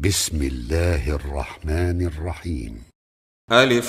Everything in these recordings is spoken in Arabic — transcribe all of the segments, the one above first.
بسم الله الرحمن الرحيم. ألف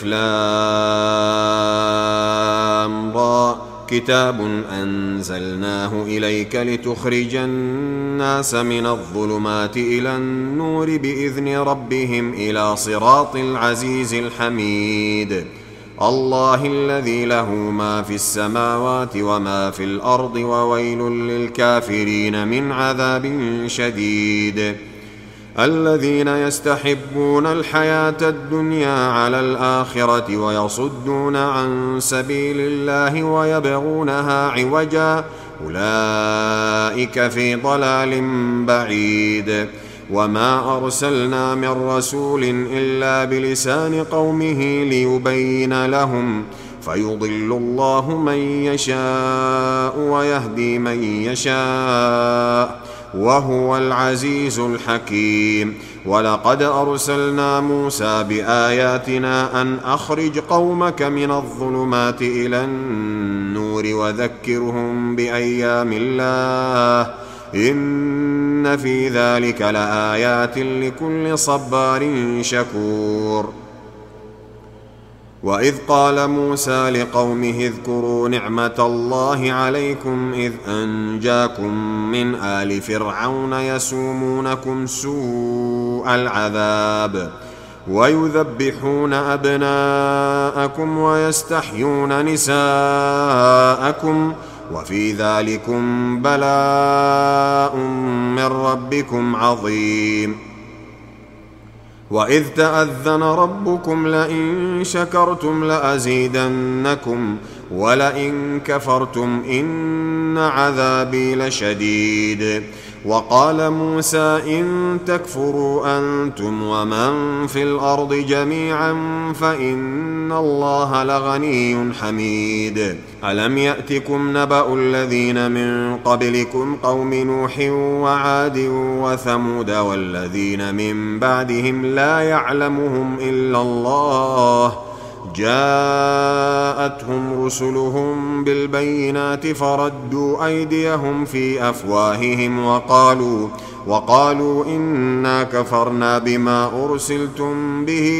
لام را. كتاب أنزلناه إليك لتخرج الناس من الظلمات إلى النور بإذن ربهم إلى صراط العزيز الحميد. الله الذي له ما في السماوات وما في الأرض وويل للكافرين من عذاب شديد. الذين يستحبون الحياة الدنيا على الآخرة ويصدون عن سبيل الله ويبغونها عوجا أولئك في ضلال بعيد. وما أرسلنا من رسول إلا بلسان قومه ليبين لهم فيضل الله من يشاء ويهدي من يشاء وهو العزيز الحكيم. ولقد أرسلنا موسى بآياتنا أن أخرج قومك من الظلمات إلى النور وذكرهم بأيام الله إن في ذلك لآيات لكل صبار شكور. وإذ قال موسى لقومه اذكروا نعمة الله عليكم إذ أنجاكم من آل فرعون يسومونكم سوء العذاب ويذبحون أبناءكم ويستحيون نساءكم وفي ذلكم بلاء من ربكم عظيم. وإذ تأذن ربكم لئن شكرتم لأزيدنكم ولئن كفرتم إن عذابي لشديد. وقال موسى إن تكفروا أنتم ومن في الأرض جميعا فإن الله لغني حميد. ألم يأتكم نبأ الذين من قبلكم قوم نوح وعاد وثمود والذين من بعدهم لا يعلمهم إلا الله جاءتهم رسلهم بالبينات فردوا أيديهم في أفواههم وقالوا إنا كفرنا بما أرسلتم به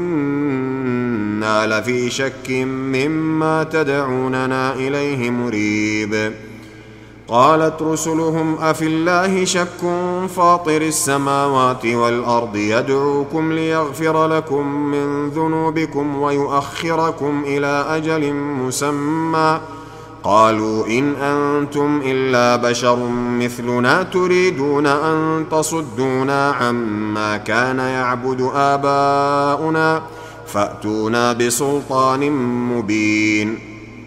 وإنا لفي شك مما تدعوننا إليه مريب. قالت رسلهم أفي الله شك فاطر السماوات والأرض يدعوكم ليغفر لكم من ذنوبكم ويؤخركم إلى أجل مسمى قالوا إن أنتم إلا بشر مثلنا تريدون أن تصدونا عما كان يعبد آباؤنا فأتونا بسلطان مبين.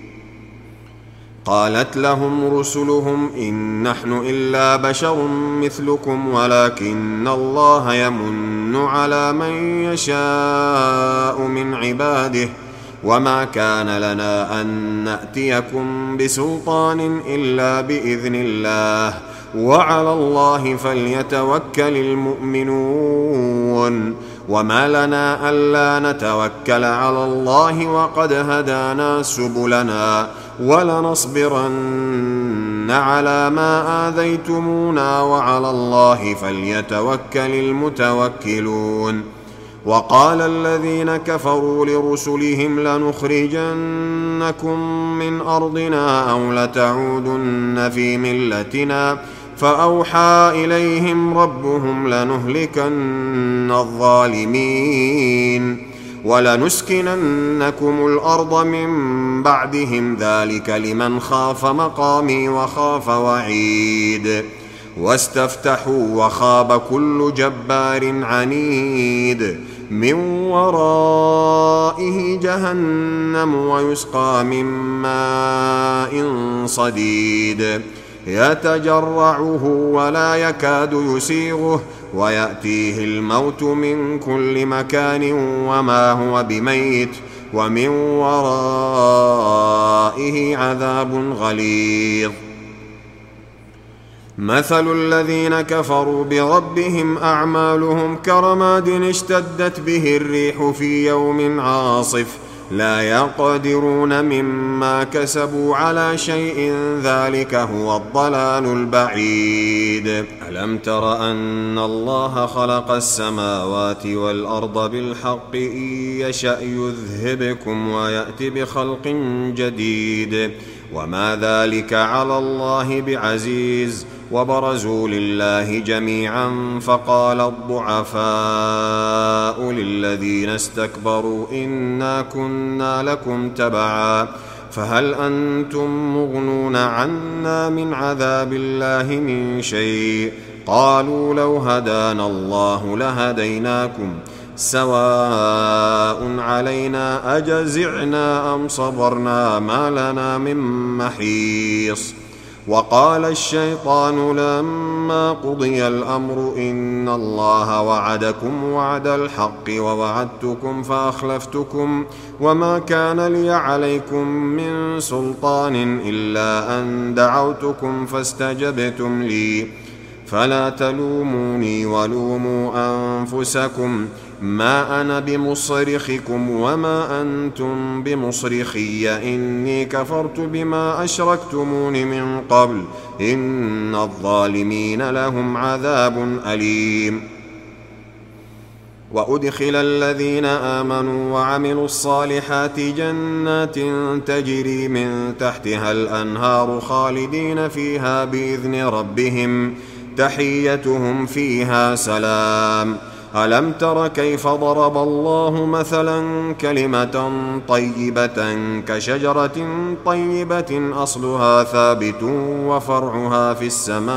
قالت لهم رسلهم إن نحن إلا بشر مثلكم ولكن الله يمن على من يشاء من عباده وما كان لنا أن نأتيكم بسلطان إلا بإذن الله وعلى الله فليتوكل المؤمنون. وما لنا ألا نتوكل على الله وقد هدانا سبلنا ولنصبرن على ما آذيتمونا وعلى الله فليتوكل المتوكلون. وقال الذين كفروا لرسلهم لنخرجنكم من أرضنا أو لتعودن في ملتنا فأوحى إليهم ربهم لنهلكن الظالمين ولنسكننكم الأرض من بعدهم ذلك لمن خاف مقامي وخاف وعيد. واستفتحوا وخاب كل جبار عنيد من ورائه جهنم ويسقى من ماء صديد يتجرعه ولا يكاد يسيغه ويأتيه الموت من كل مكان وما هو بميت ومن ورائه عذاب غليظ. مثل الذين كفروا بربهم أعمالهم كرماد اشتدت به الريح في يوم عاصف لا يقدرون مما كسبوا على شيء ذلك هو الضلال البعيد. ألم تر أن الله خلق السماوات والأرض بالحق إن يشأ يذهبكم ويأتي بخلق جديد وما ذلك على الله بعزيز. وبرزوا لله جميعا فقال الضعفاء للذين استكبروا إنا كنا لكم تبعا فهل أنتم مغنون عنا من عذاب الله من شيء قالوا لو هدانا الله لهديناكم سواء علينا أجزعنا أم صبرنا ما لنا من محيص. وقال الشيطان لما قضي الأمر إن الله وعدكم وعد الحق ووعدتكم فأخلفتكم وما كان لي عليكم من سلطان إلا أن دعوتكم فاستجبتم لي فلا تلوموني ولوموا أنفسكم ما أنا بمصرخكم وما أنتم بمصرخي إني كفرت بما أشركتمون من قبل إن الظالمين لهم عذاب أليم. وأدخل الذين آمنوا وعملوا الصالحات جنات تجري من تحتها الأنهار خالدين فيها بإذن ربهم تحيتهم فيها سلام. ألم تر كيف ضرب الله مثلا كلمة طيبة كشجرة طيبة أصلها ثابت وفرعها في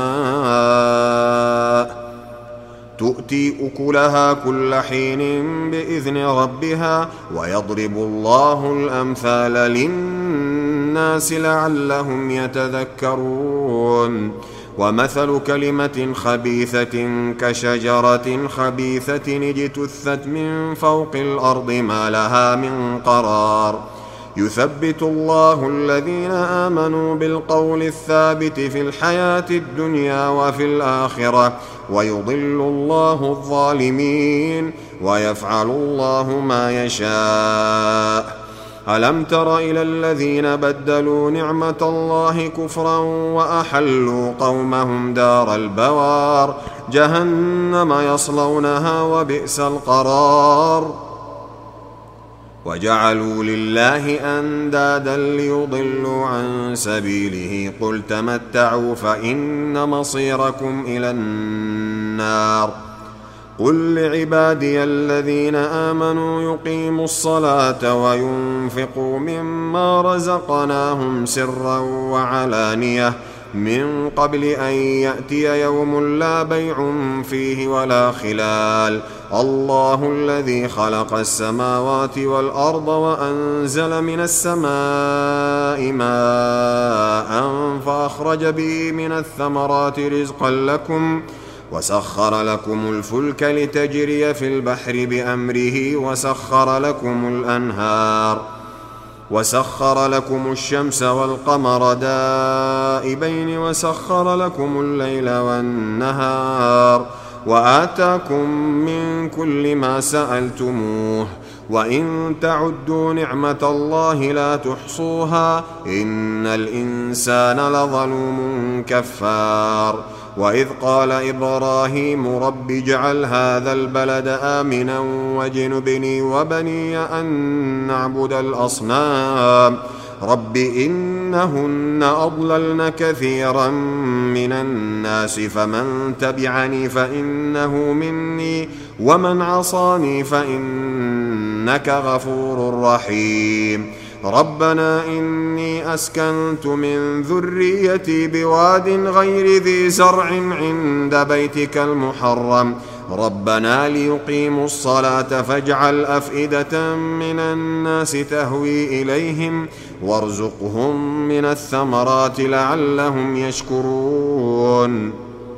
السماء تؤتي أكلها كل حين بإذن ربها ويضرب الله الأمثال للناس لعلهم يتذكرون. ومثل كلمة خبيثة كشجرة خبيثة اجتثت من فوق الأرض ما لها من قرار يثبت الله الذين آمنوا بالقول الثابت في الحياة الدنيا وفي الآخرة ويضل الله الظالمين ويفعل الله ما يشاء. ألم تر إلى الذين بدلوا نعمة الله كفرا وأحلوا قومهم دار البوار جهنم يصلونها وبئس القرار وجعلوا لله أندادا ليضلوا عن سبيله قل تمتعوا فإن مصيركم إلى النار. قل لعبادي الذين آمنوا يقيموا الصلاة وينفقوا مما رزقناهم سرا وعلانية من قبل أن يأتي يوم لا بيع فيه ولا خلال. الله الذي خلق السماوات والأرض وأنزل من السماء ماء فأخرج به من الثمرات رزقا لكم وسخر لكم الفلك لتجري في البحر بأمره وسخر لكم الأنهار وسخر لكم الشمس والقمر دائبين وسخر لكم الليل والنهار وآتاكم من كل ما سألتموه وإن تعدوا نعمة الله لا تحصوها إن الإنسان لظلوم كفار. وإذ قال إبراهيم رب اجعل هذا البلد آمنا واجنبني وبني أن نعبد الأصنام رب إنهن أضللن كثيرا من الناس فمن تبعني فإنه مني ومن عصاني فإنك غفور رحيم. ربنا إني أسكنت من ذريتي بواد غير ذي زرع عند بيتك المحرم ربنا ليقيموا الصلاة فاجعل أفئدة من الناس تهوي إليهم وارزقهم من الثمرات لعلهم يشكرون.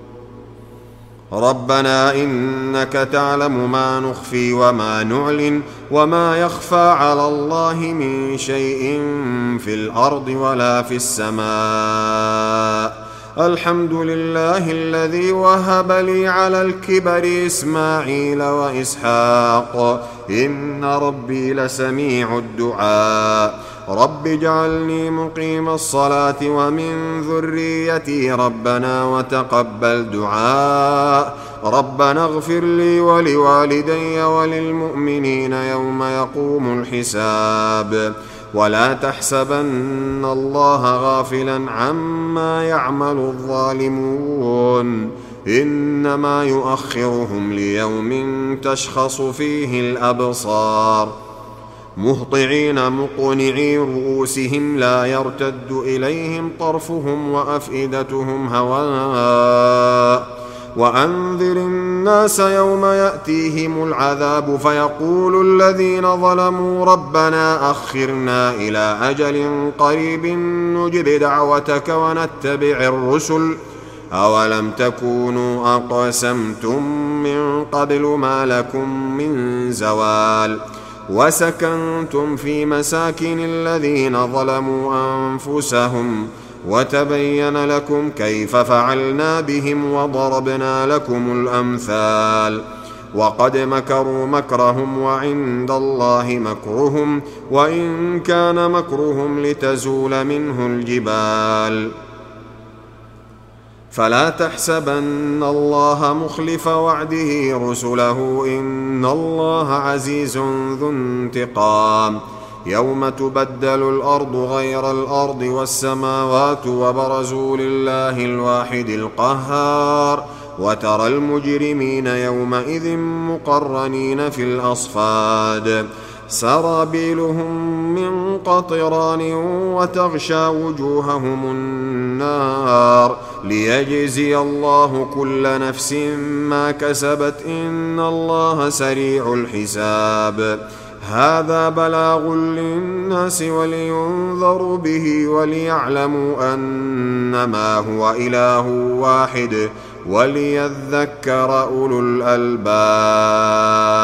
ربنا إنك تعلم ما نخفي وما نعلن وما يخفى على الله من شيء في الأرض ولا في السماء الحمد لله الذي وهب لي على الكبر إسماعيل وإسحاق إن ربي لسميع الدعاء رب اجعلني مقيم الصلاة ومن ذريتي ربنا وتقبل دعاء ربنا اغفر لي ولوالدي وللمؤمنين يوم يقوم الحساب ولا تحسبن الله غافلا عما يعمل الظالمون إنما يؤخرهم ليوم تشخص فيه الأبصار مهطعين مقنعي رؤوسهم لا يرتد إليهم طرفهم وأفئدتهم هواء وأنذر الناس يوم يأتيهم العذاب فيقول الذين ظلموا ربنا أخرنا إلى أجل قريب نجب دعوتك ونتبع الرسل أولم تكونوا أقسمتم من قبل ما لكم من زوال وسكنتم في مساكن الذين ظلموا أنفسهم وتبين لكم كيف فعلنا بهم وضربنا لكم الأمثال وقد مكروا مكرهم وعند الله مكرهم وإن كان مكرهم لتزول منه الجبال فلا تحسبن الله مخلف وعده رسله إن الله عزيز ذو انتقام يوم تبدل الأرض غير الأرض والسماوات وبرزوا لله الواحد القهار وترى المجرمين يومئذ مقرنين في الأصفاد سرابيلهم من قطران وتغشى وجوههم النار ليجزي الله كل نفس ما كسبت إن الله سريع الحساب هذا بلاغ للناس ولينذروا به وليعلموا أنما هو إله واحد وليذكر أولو الألباب.